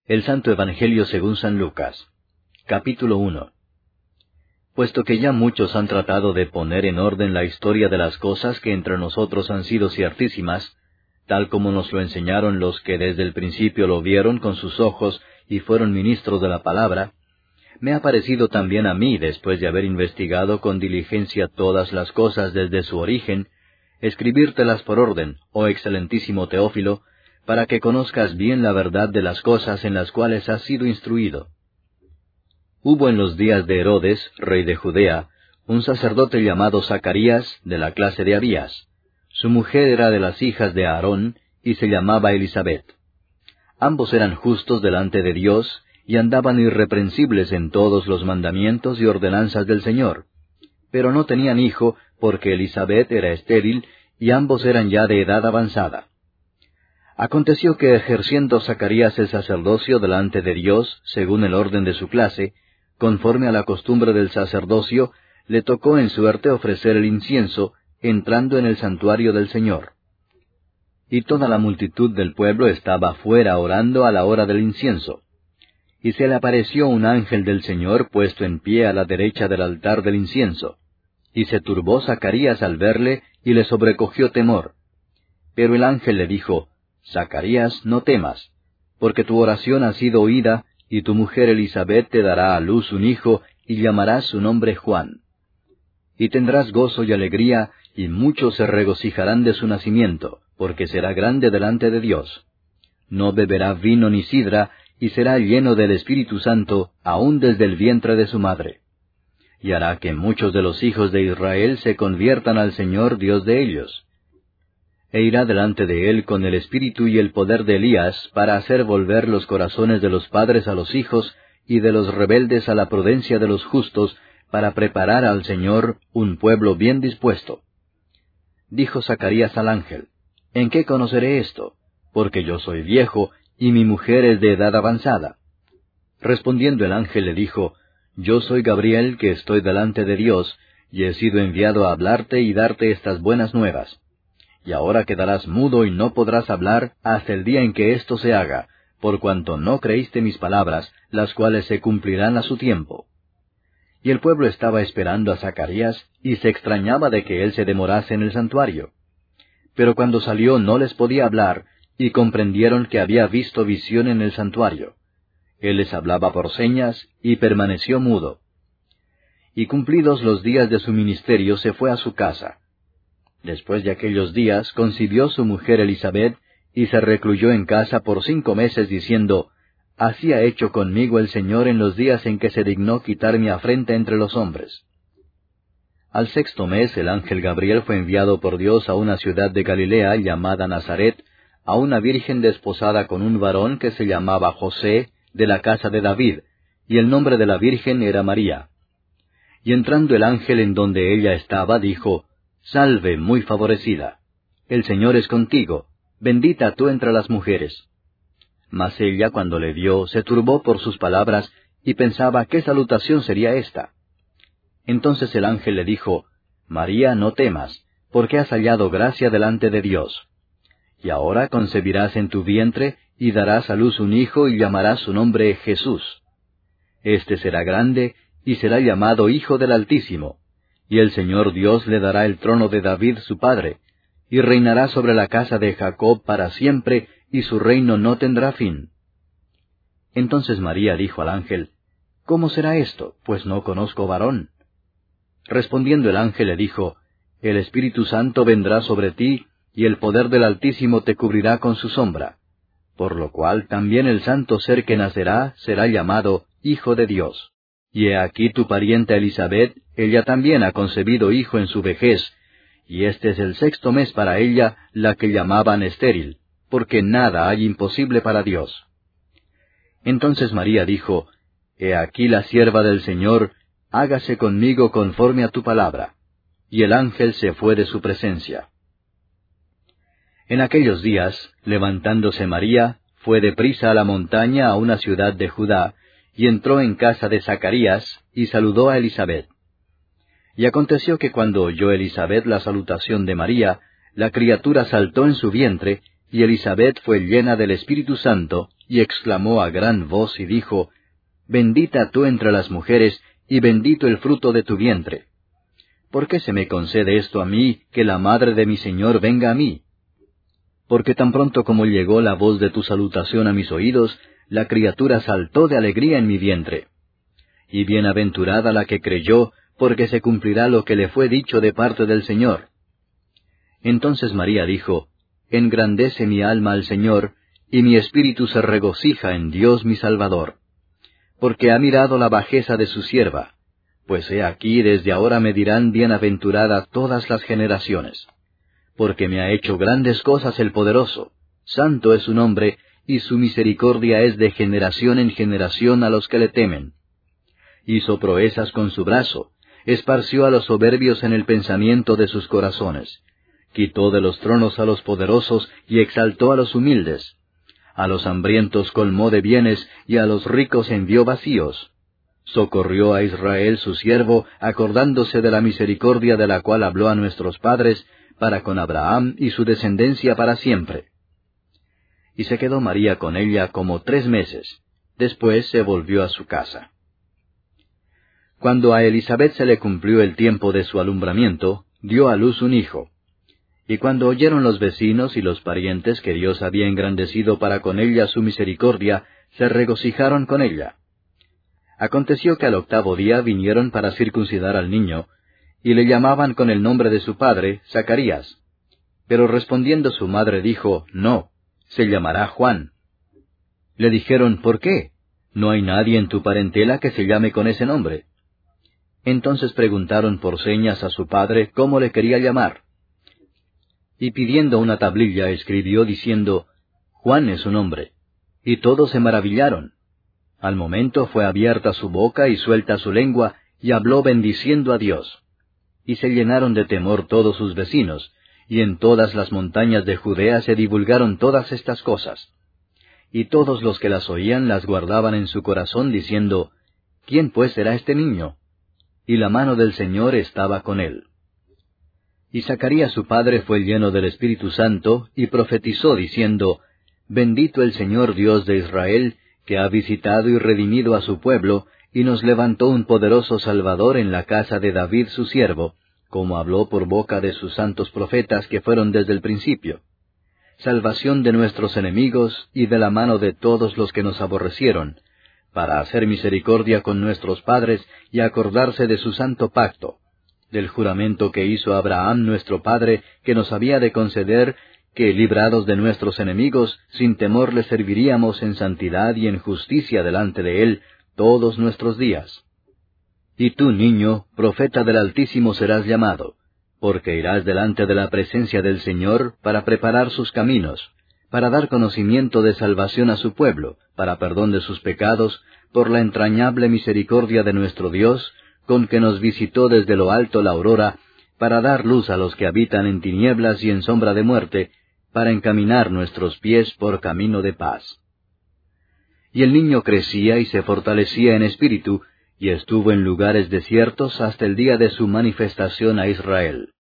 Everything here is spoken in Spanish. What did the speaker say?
El Santo Evangelio según San Lucas. Capítulo 1. Puesto que ya muchos han tratado de poner en orden la historia de las cosas que entre nosotros han sido ciertísimas, tal como nos lo enseñaron los que desde el principio lo vieron con sus ojos y fueron ministros de la palabra, me ha parecido también a mí, después de haber investigado con diligencia todas las cosas desde su origen, escribírtelas por orden, oh excelentísimo Teófilo, para que conozcas bien la verdad de las cosas en las cuales has sido instruido. Hubo en los días de Herodes, rey de Judea, un sacerdote llamado Zacarías, de la clase de Abías. Su mujer era de las hijas de Aarón, y se llamaba Elisabet. Ambos eran justos delante de Dios, y andaban irreprensibles en todos los mandamientos y ordenanzas del Señor. Pero no tenían hijo, porque Elisabet era estéril, y ambos eran ya de edad avanzada. Aconteció que ejerciendo Zacarías el sacerdocio delante de Dios, según el orden de su clase, conforme a la costumbre del sacerdocio, le tocó en suerte ofrecer el incienso, entrando en el santuario del Señor. Y toda la multitud del pueblo estaba fuera orando a la hora del incienso. Y se le apareció un ángel del Señor puesto en pie a la derecha del altar del incienso. Y se turbó Zacarías al verle, y le sobrecogió temor. Pero el ángel le dijo: Zacarías, no temas, porque tu oración ha sido oída, y tu mujer Elisabet te dará a luz un hijo, y llamarás su nombre Juan. Y tendrás gozo y alegría, y muchos se regocijarán de su nacimiento, porque será grande delante de Dios. No beberá vino ni sidra, y será lleno del Espíritu Santo, aun desde el vientre de su madre. Y hará que muchos de los hijos de Israel se conviertan al Señor Dios de ellos. E irá delante de él con el espíritu y el poder de Elías, para hacer volver los corazones de los padres a los hijos, y de los rebeldes a la prudencia de los justos, para preparar al Señor un pueblo bien dispuesto. Dijo Zacarías al ángel: ¿En qué conoceré esto? Porque yo soy viejo, y mi mujer es de edad avanzada. Respondiendo el ángel le dijo: Yo soy Gabriel, que estoy delante de Dios, y he sido enviado a hablarte y darte estas buenas nuevas. Y ahora quedarás mudo y no podrás hablar hasta el día en que esto se haga, por cuanto no creíste mis palabras, las cuales se cumplirán a su tiempo. Y el pueblo estaba esperando a Zacarías, y se extrañaba de que él se demorase en el santuario. Pero cuando salió no les podía hablar, y comprendieron que había visto visión en el santuario. Él les hablaba por señas, y permaneció mudo. Y cumplidos los días de su ministerio se fue a su casa. Después de aquellos días concibió su mujer Elisabet, y se recluyó en casa por 5 meses, diciendo: Así ha hecho conmigo el Señor en los días en que se dignó quitar mi afrenta entre los hombres. Al 6º mes el ángel Gabriel fue enviado por Dios a una ciudad de Galilea llamada Nazaret, a una virgen desposada con un varón que se llamaba José, de la casa de David, y el nombre de la virgen era María. Y entrando el ángel en donde ella estaba, dijo: Salve, muy favorecida. El Señor es contigo, bendita tú entre las mujeres. Mas ella, cuando le vio, se turbó por sus palabras, y pensaba qué salutación sería esta. Entonces el ángel le dijo: María, no temas, porque has hallado gracia delante de Dios. Y ahora concebirás en tu vientre, y darás a luz un hijo, y llamarás su nombre Jesús. Este será grande, y será llamado Hijo del Altísimo. Y el Señor Dios le dará el trono de David su padre, y reinará sobre la casa de Jacob para siempre, y su reino no tendrá fin. Entonces María dijo al ángel: ¿Cómo será esto? Pues no conozco varón. Respondiendo el ángel le dijo: El Espíritu Santo vendrá sobre ti, y el poder del Altísimo te cubrirá con su sombra. Por lo cual también el santo ser que nacerá será llamado Hijo de Dios. Y he aquí tu parienta Elisabet, ella también ha concebido hijo en su vejez, y este es el 6º mes para ella, la que llamaban estéril, porque nada hay imposible para Dios. Entonces María dijo: He aquí la sierva del Señor, hágase conmigo conforme a tu palabra. Y el ángel se fue de su presencia. En aquellos días, levantándose María, fue deprisa a la montaña a una ciudad de Judá, y entró en casa de Zacarías, y saludó a Elisabet. Y aconteció que cuando oyó Elisabet la salutación de María, la criatura saltó en su vientre, y Elisabet fue llena del Espíritu Santo, y exclamó a gran voz y dijo, Bendita tú entre las mujeres, y bendito el fruto de tu vientre. ¿Por qué se me concede esto a mí, que la madre de mi Señor venga a mí? Porque tan pronto como llegó la voz de tu salutación a mis oídos, la criatura saltó de alegría en mi vientre. Y bienaventurada la que creyó, porque se cumplirá lo que le fue dicho de parte del Señor. Entonces María dijo, Engrandece mi alma al Señor, y mi espíritu se regocija en Dios mi Salvador. Porque ha mirado la bajeza de su sierva, pues he aquí desde ahora me dirán bienaventurada todas las generaciones. Porque me ha hecho grandes cosas el poderoso, santo es su nombre, y su misericordia es de generación en generación a los que le temen. Hizo proezas con su brazo, esparció a los soberbios en el pensamiento de sus corazones. Quitó de los tronos a los poderosos y exaltó a los humildes. A los hambrientos colmó de bienes y a los ricos envió vacíos. Socorrió a Israel su siervo, acordándose de la misericordia de la cual habló a nuestros padres, para con Abraham y su descendencia para siempre. Y se quedó María con ella como 3 meses. Después se volvió a su casa. Cuando a Elisabet se le cumplió el tiempo de su alumbramiento, dio a luz un hijo. Y cuando oyeron los vecinos y los parientes que Dios había engrandecido para con ella su misericordia, se regocijaron con ella. Aconteció que al 8º día vinieron para circuncidar al niño, y le llamaban con el nombre de su padre, Zacarías. Pero respondiendo su madre dijo, No, se llamará Juan. Le dijeron, ¿por qué? No hay nadie en tu parentela que se llame con ese nombre. Entonces preguntaron por señas a su padre cómo le quería llamar. Y pidiendo una tablilla escribió diciendo, Juan es su nombre. Y todos se maravillaron. Al momento fue abierta su boca y suelta su lengua, y habló bendiciendo a Dios. Y se llenaron de temor todos sus vecinos, y en todas las montañas de Judea se divulgaron todas estas cosas. Y todos los que las oían las guardaban en su corazón, diciendo, ¿Quién pues será este niño? Y la mano del Señor estaba con él. Y Zacarías su padre fue lleno del Espíritu Santo, y profetizó diciendo, Bendito el Señor Dios de Israel, que ha visitado y redimido a su pueblo, y nos levantó un poderoso Salvador en la casa de David su siervo, como habló por boca de sus santos profetas que fueron desde el principio. Salvación de nuestros enemigos y de la mano de todos los que nos aborrecieron, para hacer misericordia con nuestros padres y acordarse de su santo pacto, del juramento que hizo Abraham nuestro padre, que nos había de conceder, que librados de nuestros enemigos, sin temor le serviríamos en santidad y en justicia delante de él todos nuestros días. Y tú, niño, profeta del Altísimo serás llamado, porque irás delante de la presencia del Señor para preparar sus caminos, para dar conocimiento de salvación a su pueblo, para perdón de sus pecados, por la entrañable misericordia de nuestro Dios, con que nos visitó desde lo alto la aurora, para dar luz a los que habitan en tinieblas y en sombra de muerte, para encaminar nuestros pies por camino de paz. Y el niño crecía y se fortalecía en espíritu, y estuvo en lugares desiertos hasta el día de su manifestación a Israel.